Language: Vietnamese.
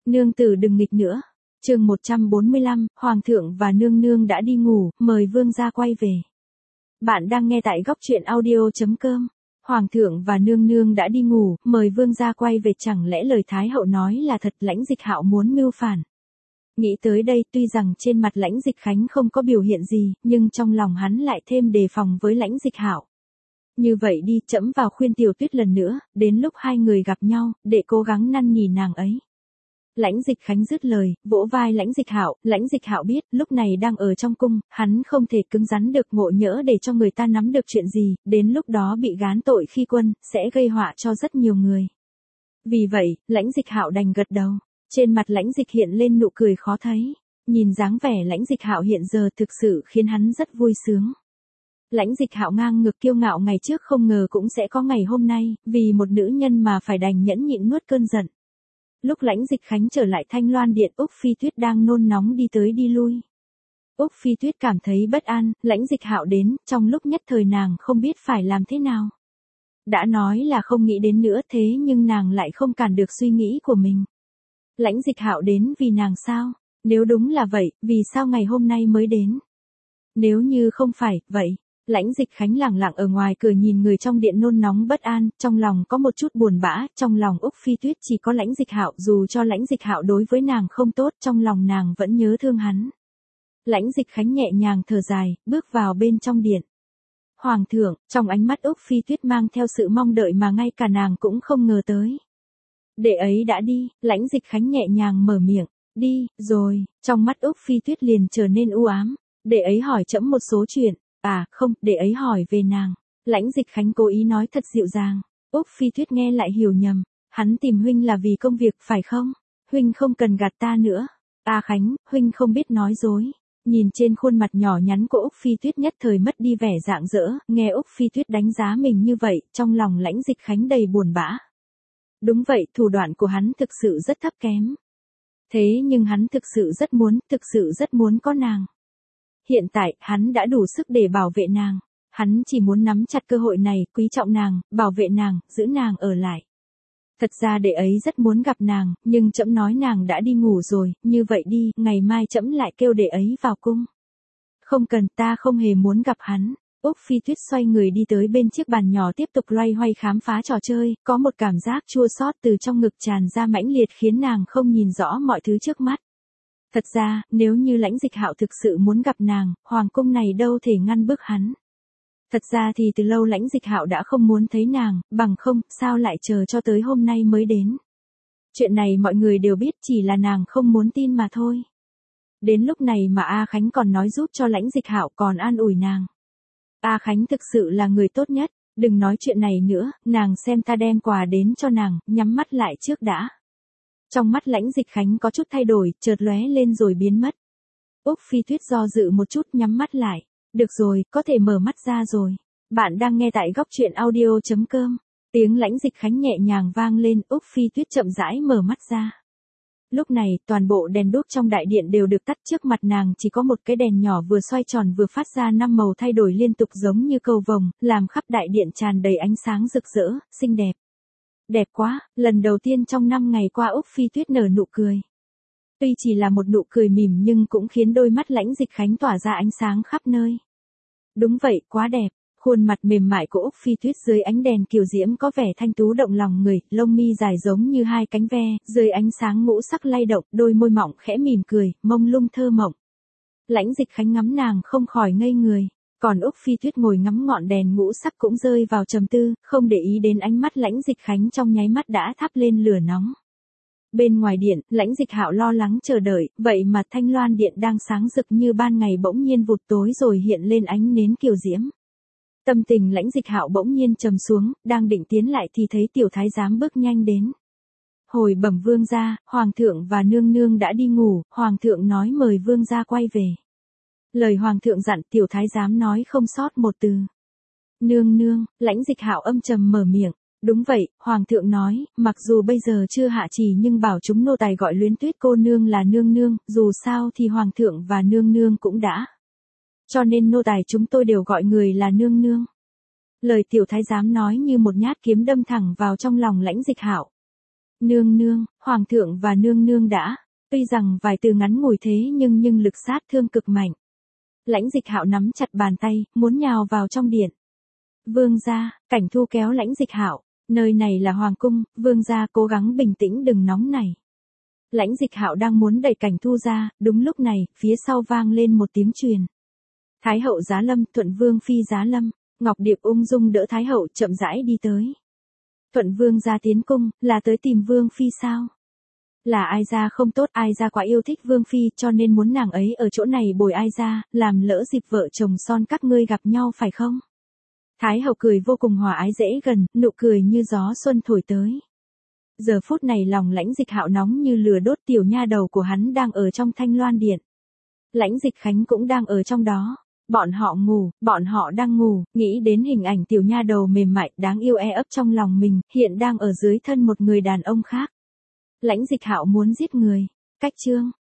Nương tử đừng nghịch nữa. Chương 145, Hoàng thượng và nương nương đã đi ngủ, mời vương gia quay về. Bạn đang nghe tại góc truyện audio.com. Hoàng thượng và nương nương đã đi ngủ, mời vương gia quay về, chẳng lẽ lời Thái hậu nói là thật? Lãnh Dịch Hạo muốn mưu phản. Nghĩ tới đây, tuy rằng trên mặt Lãnh Dịch Khánh không có biểu hiện gì, nhưng trong lòng hắn lại thêm đề phòng với Lãnh Dịch Hạo. Như vậy đi, trẫm vào khuyên Tiểu Tuyết lần nữa, đến lúc hai người gặp nhau, để cố gắng năn nỉ nàng ấy. Lãnh Dịch Khánh dứt lời, vỗ vai Lãnh Dịch Hạo. Lãnh Dịch Hạo biết, lúc này đang ở trong cung, hắn không thể cứng rắn được, ngộ nhỡ để cho người ta nắm được chuyện gì, đến lúc đó bị gán tội khi quân, sẽ gây họa cho rất nhiều người. Vì vậy, Lãnh Dịch Hạo đành gật đầu. Trên mặt Lãnh Dịch hiện lên nụ cười khó thấy. Nhìn dáng vẻ Lãnh Dịch Hạo hiện giờ thực sự khiến hắn rất vui sướng. Lãnh Dịch Hạo ngang ngược kiêu ngạo ngày trước không ngờ cũng sẽ có ngày hôm nay, vì một nữ nhân mà phải đành nhẫn nhịn nuốt cơn giận. Lúc Lãnh Dịch Khánh trở lại Thanh Loan Điện, Úc Phi Tuyết đang nôn nóng đi tới đi lui. Úc Phi Tuyết cảm thấy bất an, Lãnh Dịch Hạo đến, trong lúc nhất thời nàng không biết phải làm thế nào. Đã nói là không nghĩ đến nữa, thế nhưng nàng lại không cản được suy nghĩ của mình. Lãnh Dịch Hạo đến vì nàng sao? Nếu đúng là vậy, vì sao ngày hôm nay mới đến? Nếu như không phải, vậy? Lãnh Dịch Khánh lẳng lặng ở ngoài cửa nhìn người trong điện nôn nóng bất an, trong lòng có một chút buồn bã, trong lòng Úc Phi Tuyết chỉ có Lãnh Dịch Hạo, dù cho Lãnh Dịch Hạo đối với nàng không tốt, trong lòng nàng vẫn nhớ thương hắn. Lãnh Dịch Khánh nhẹ nhàng thở dài, bước vào bên trong điện. Hoàng thượng, trong ánh mắt Úc Phi Tuyết mang theo sự mong đợi mà ngay cả nàng cũng không ngờ tới. Đệ ấy đã đi, Lãnh Dịch Khánh nhẹ nhàng mở miệng, đi, rồi, trong mắt Úc Phi Tuyết liền trở nên u ám. Đệ ấy hỏi trẫm một số chuyện. À, không, đệ ấy hỏi về nàng. Lãnh Dịch Khánh cố ý nói thật dịu dàng. Úc Phi Tuyết nghe lại hiểu nhầm. Hắn tìm huynh là vì công việc, phải không? Huynh không cần gạt ta nữa. À Khánh, huynh không biết nói dối. Nhìn trên khuôn mặt nhỏ nhắn của Úc Phi Tuyết nhất thời mất đi vẻ rạng rỡ, nghe Úc Phi Tuyết đánh giá mình như vậy, trong lòng Lãnh Dịch Khánh đầy buồn bã. Đúng vậy, thủ đoạn của hắn thực sự rất thấp kém. Thế nhưng hắn thực sự rất muốn có nàng. Hiện tại, hắn đã đủ sức để bảo vệ nàng. Hắn chỉ muốn nắm chặt cơ hội này, quý trọng nàng, bảo vệ nàng, giữ nàng ở lại. Thật ra đệ ấy rất muốn gặp nàng, nhưng trẫm nói nàng đã đi ngủ rồi, như vậy đi, ngày mai trẫm lại kêu đệ ấy vào cung. Không cần, ta không hề muốn gặp hắn. Úc Phi Tuyết xoay người đi tới bên chiếc bàn nhỏ tiếp tục loay hoay khám phá trò chơi, có một cảm giác chua xót từ trong ngực tràn ra mãnh liệt khiến nàng không nhìn rõ mọi thứ trước mắt. Thật ra, nếu như Lãnh Dịch Hạo thực sự muốn gặp nàng, hoàng cung này đâu thể ngăn bước hắn. Thật ra thì từ lâu Lãnh Dịch Hạo đã không muốn thấy nàng, bằng không, sao lại chờ cho tới hôm nay mới đến. Chuyện này mọi người đều biết, chỉ là nàng không muốn tin mà thôi. Đến lúc này mà A Khánh còn nói giúp cho Lãnh Dịch Hạo, còn an ủi nàng. A Khánh thực sự là người tốt nhất, đừng nói chuyện này nữa, nàng xem ta đem quà đến cho nàng, nhắm mắt lại trước đã. Trong mắt Lãnh Dịch Khánh có chút thay đổi, chợt lóe lên rồi biến mất. Úc Phi Tuyết do dự một chút, nhắm mắt lại. Được rồi, có thể mở mắt ra rồi. Bạn đang nghe tại góc truyện audio.com. Tiếng Lãnh Dịch Khánh nhẹ nhàng vang lên, Úc Phi Tuyết chậm rãi mở mắt ra. Lúc này, toàn bộ đèn đuốc trong đại điện đều được tắt, trước mặt nàng chỉ có một cái đèn nhỏ vừa xoay tròn vừa phát ra 5 màu thay đổi liên tục giống như cầu vồng, làm khắp đại điện tràn đầy ánh sáng rực rỡ, xinh đẹp. Đẹp quá, lần đầu tiên trong 5 ngày qua Úc Phi Tuyết nở nụ cười. Tuy chỉ là một nụ cười mỉm nhưng cũng khiến đôi mắt Lãnh Dịch Khánh tỏa ra ánh sáng khắp nơi. Đúng vậy, quá đẹp, khuôn mặt mềm mại của Úc Phi Tuyết dưới ánh đèn kiều diễm có vẻ thanh tú động lòng người, lông mi dài giống như hai cánh ve, dưới ánh sáng ngũ sắc lay động, đôi môi mỏng khẽ mỉm cười, mông lung thơ mộng. Lãnh Dịch Khánh ngắm nàng không khỏi ngây người. Còn Úc Phi Tuyết ngồi ngắm ngọn đèn ngũ sắc cũng rơi vào trầm tư, không để ý đến ánh mắt Lãnh Dịch Khánh trong nháy mắt đã thắp lên lửa nóng. Bên ngoài điện, Lãnh Dịch Hạo lo lắng chờ đợi, vậy mà Thanh Loan Điện đang sáng rực như ban ngày bỗng nhiên vụt tối rồi hiện lên ánh nến kiều diễm. Tâm tình Lãnh Dịch Hạo bỗng nhiên trầm xuống, đang định tiến lại thì thấy tiểu thái giám bước nhanh đến. Hồi bẩm vương gia, hoàng thượng và nương nương đã đi ngủ, hoàng thượng nói mời vương gia quay về. Lời hoàng thượng dặn, tiểu thái giám nói không sót một từ. Nương nương, Lãnh Dịch Hạo âm trầm mở miệng. Đúng vậy, hoàng thượng nói, mặc dù bây giờ chưa hạ chỉ nhưng bảo chúng nô tài gọi Luyến Tuyết cô nương là nương nương, dù sao thì hoàng thượng và nương nương cũng đã. Cho nên nô tài chúng tôi đều gọi người là nương nương. Lời tiểu thái giám nói như một nhát kiếm đâm thẳng vào trong lòng Lãnh Dịch Hạo. Nương nương, hoàng thượng và nương nương đã. Tuy rằng vài từ ngắn ngủi thế nhưng lực sát thương cực mạnh. Lãnh Dịch Hạo nắm chặt bàn tay, muốn nhào vào trong điện. Vương gia, Cảnh Thu kéo Lãnh Dịch Hạo, nơi này là hoàng cung, vương gia cố gắng bình tĩnh đừng nóng này. Lãnh Dịch Hạo đang muốn đẩy Cảnh Thu ra, đúng lúc này, phía sau vang lên một tiếng truyền. Thái hậu giá lâm, Thuận Vương phi giá lâm, Ngọc Điệp ung dung đỡ Thái hậu chậm rãi đi tới. Thuận Vương gia tiến cung, là tới tìm Vương phi sao? Là ai gia không tốt, ai gia quá yêu thích Vương phi cho nên muốn nàng ấy ở chỗ này bồi ai gia, làm lỡ dịp vợ chồng son các ngươi gặp nhau phải không? Thái hậu cười vô cùng hòa ái dễ gần, nụ cười như gió xuân thổi tới. Giờ phút này lòng Lãnh Dịch Hạo nóng như lửa đốt, tiểu nha đầu của hắn đang ở trong Thanh Loan Điện. Lãnh Dịch Khánh cũng đang ở trong đó. Bọn họ đang ngủ, nghĩ đến hình ảnh tiểu nha đầu mềm mại đáng yêu ấp trong lòng mình, hiện đang ở dưới thân một người đàn ông khác. Lãnh Dịch Hạo muốn giết người. Cách chương